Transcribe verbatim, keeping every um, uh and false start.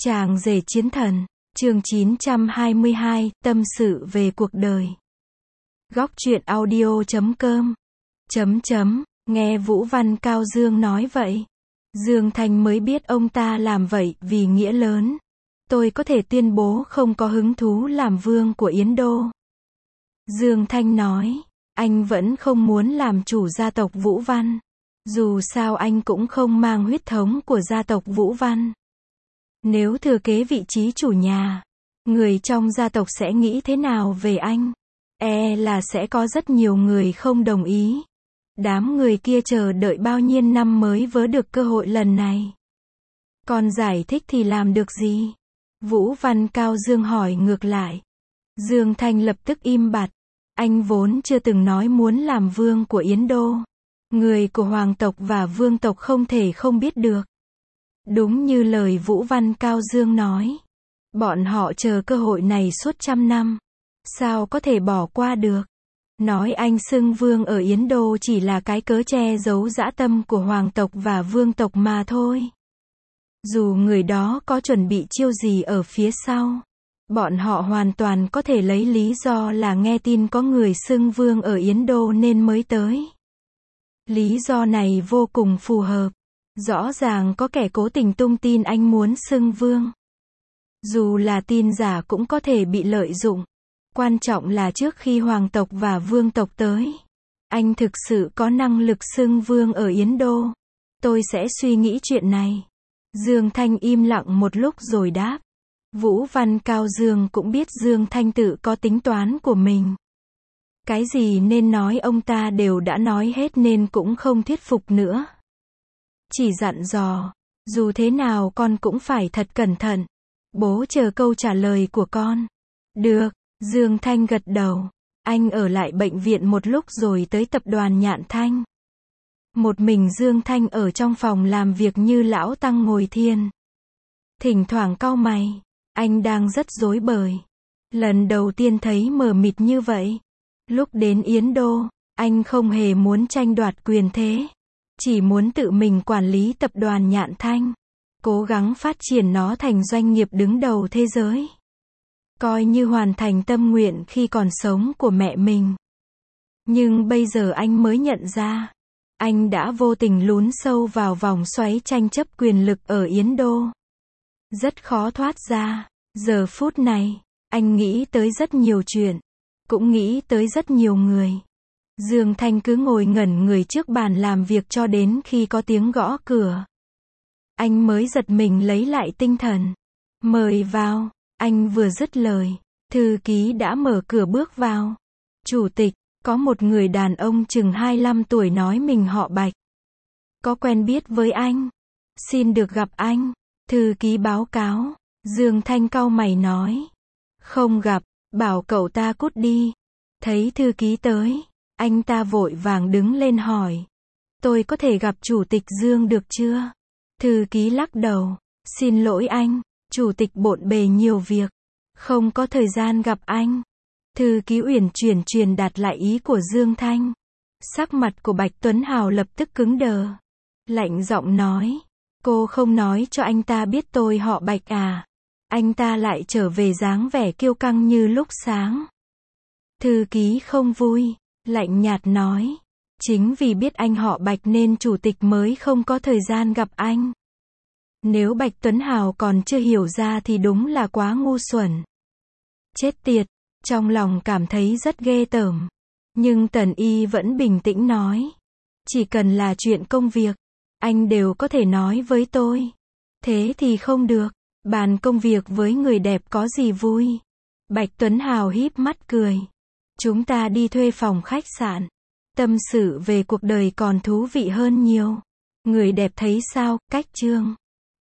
Chàng rể chiến thần, chương chín trăm hai mươi hai, tâm sự về cuộc đời. Góc truyện audio chấm com. Chấm chấm, nghe Vũ Văn Cao Dương nói vậy. Dương Thanh mới biết ông ta làm vậy vì nghĩa lớn. Tôi có thể tuyên bố không có hứng thú làm vương của Yến Đô. Dương Thanh nói, anh vẫn không muốn làm chủ gia tộc Vũ Văn. Dù sao anh cũng không mang huyết thống của gia tộc Vũ Văn. Nếu thừa kế vị trí chủ nhà, người trong gia tộc sẽ nghĩ thế nào về anh? E là sẽ có rất nhiều người không đồng ý. Đám người kia chờ đợi bao nhiêu năm mới vớ được cơ hội lần này. Còn giải thích thì làm được gì? Vũ Văn Cao Dương hỏi ngược lại. Dương Thanh lập tức im bặt. Anh vốn chưa từng nói muốn làm vương của Yến Đô. Người của hoàng tộc và vương tộc không thể không biết được. Đúng như lời Vũ Văn Cao Dương nói. Bọn họ chờ cơ hội này suốt trăm năm. Sao có thể bỏ qua được? Nói anh xưng vương ở Yến Đô chỉ là cái cớ che giấu dã tâm của hoàng tộc và vương tộc mà thôi. Dù người đó có chuẩn bị chiêu gì ở phía sau, bọn họ hoàn toàn có thể lấy lý do là nghe tin có người xưng vương ở Yến Đô nên mới tới. Lý do này vô cùng phù hợp. Rõ ràng có kẻ cố tình tung tin anh muốn xưng vương. Dù là tin giả cũng có thể bị lợi dụng. Quan trọng là trước khi hoàng tộc và vương tộc tới, anh thực sự có năng lực xưng vương ở Yến Đô. Tôi sẽ suy nghĩ chuyện này. Dương Thanh im lặng một lúc rồi đáp. Vũ Văn Cao Dương cũng biết Dương Thanh tự có tính toán của mình. Cái gì nên nói ông ta đều đã nói hết nên cũng không thuyết phục nữa. Chỉ dặn dò, dù thế nào con cũng phải thật cẩn thận. Bố chờ câu trả lời của con. Được, Dương Thanh gật đầu. Anh ở lại bệnh viện một lúc rồi tới tập đoàn Nhạn Thanh. Một mình Dương Thanh ở trong phòng làm việc như lão tăng ngồi thiền. Thỉnh thoảng cau mày. Anh đang rất rối bời. Lần đầu tiên thấy mờ mịt như vậy. Lúc đến Yến Đô, anh không hề muốn tranh đoạt quyền thế. Chỉ muốn tự mình quản lý tập đoàn Nhạn Thanh. Cố gắng phát triển nó thành doanh nghiệp đứng đầu thế giới. Coi như hoàn thành tâm nguyện khi còn sống của mẹ mình. Nhưng bây giờ anh mới nhận ra. Anh đã vô tình lún sâu vào vòng xoáy tranh chấp quyền lực ở Yến Đô. Rất khó thoát ra. Giờ phút này, anh nghĩ tới rất nhiều chuyện. Cũng nghĩ tới rất nhiều người. Dương Thanh cứ ngồi ngẩn người trước bàn làm việc cho đến khi có tiếng gõ cửa. Anh mới giật mình lấy lại tinh thần. Mời vào. Anh vừa dứt lời, thư ký đã mở cửa bước vào. Chủ tịch, có một người đàn ông chừng hai mươi lăm tuổi nói mình họ Bạch. Có quen biết với anh. Xin được gặp anh. Thư ký báo cáo. Dương Thanh cau mày nói. Không gặp, bảo cậu ta cút đi. Thấy thư ký tới, anh ta vội vàng đứng lên hỏi. Tôi có thể gặp chủ tịch Dương được chưa? Thư ký lắc đầu. Xin lỗi anh, chủ tịch bộn bề nhiều việc. Không có thời gian gặp anh. Thư ký uyển chuyển truyền đạt lại ý của Dương Thanh. Sắc mặt của Bạch Tuấn Hào lập tức cứng đờ. Lạnh giọng nói. Cô không nói cho anh ta biết tôi họ Bạch à? Anh ta lại trở về dáng vẻ kiêu căng như lúc sáng. Thư ký không vui, lạnh nhạt nói. Chính vì biết anh họ Bạch nên chủ tịch mới không có thời gian gặp anh. Nếu Bạch Tuấn Hào còn chưa hiểu ra thì đúng là quá ngu xuẩn. Chết tiệt, trong lòng cảm thấy rất ghê tởm. Nhưng Tần Y vẫn bình tĩnh nói. Chỉ cần là chuyện công việc, anh đều có thể nói với tôi. Thế thì không được, bàn công việc với người đẹp có gì vui. Bạch Tuấn Hào híp mắt cười. Chúng ta đi thuê phòng khách sạn. Tâm sự về cuộc đời còn thú vị hơn nhiều. Người đẹp thấy sao, cách chương.